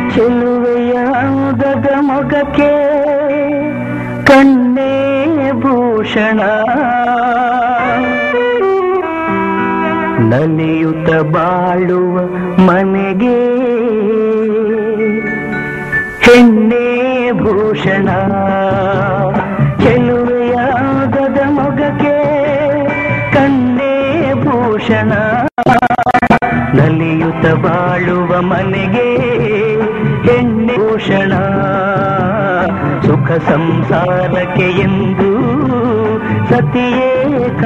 ಚೆಲುವೆಯ ಅಂದದ ಮೊಗಕ್ಕೆ ಕಣ್ಣೇ ಭೂಷಣ, ನಲಿಯುತ್ತ ಬಾಳುವ ಮನೆಗೆ ಹೆಣ್ಣೆ ಭೂಷಣ. ಚೆಲುವೆಯ ಅಂದದ ಮೊಗಕ್ಕೆ ಕಣ್ಣೇ ಭೂಷಣ, ನಲಿಯುತ್ತ ಬಾಳುವ ಮನೆಗೆ ಹೆಣ್ಣೆ ಭೂಷಣ. ಸುಖ ಸಂಸಾರಕ್ಕೆ ಎಂದು ಸತಿಯೇ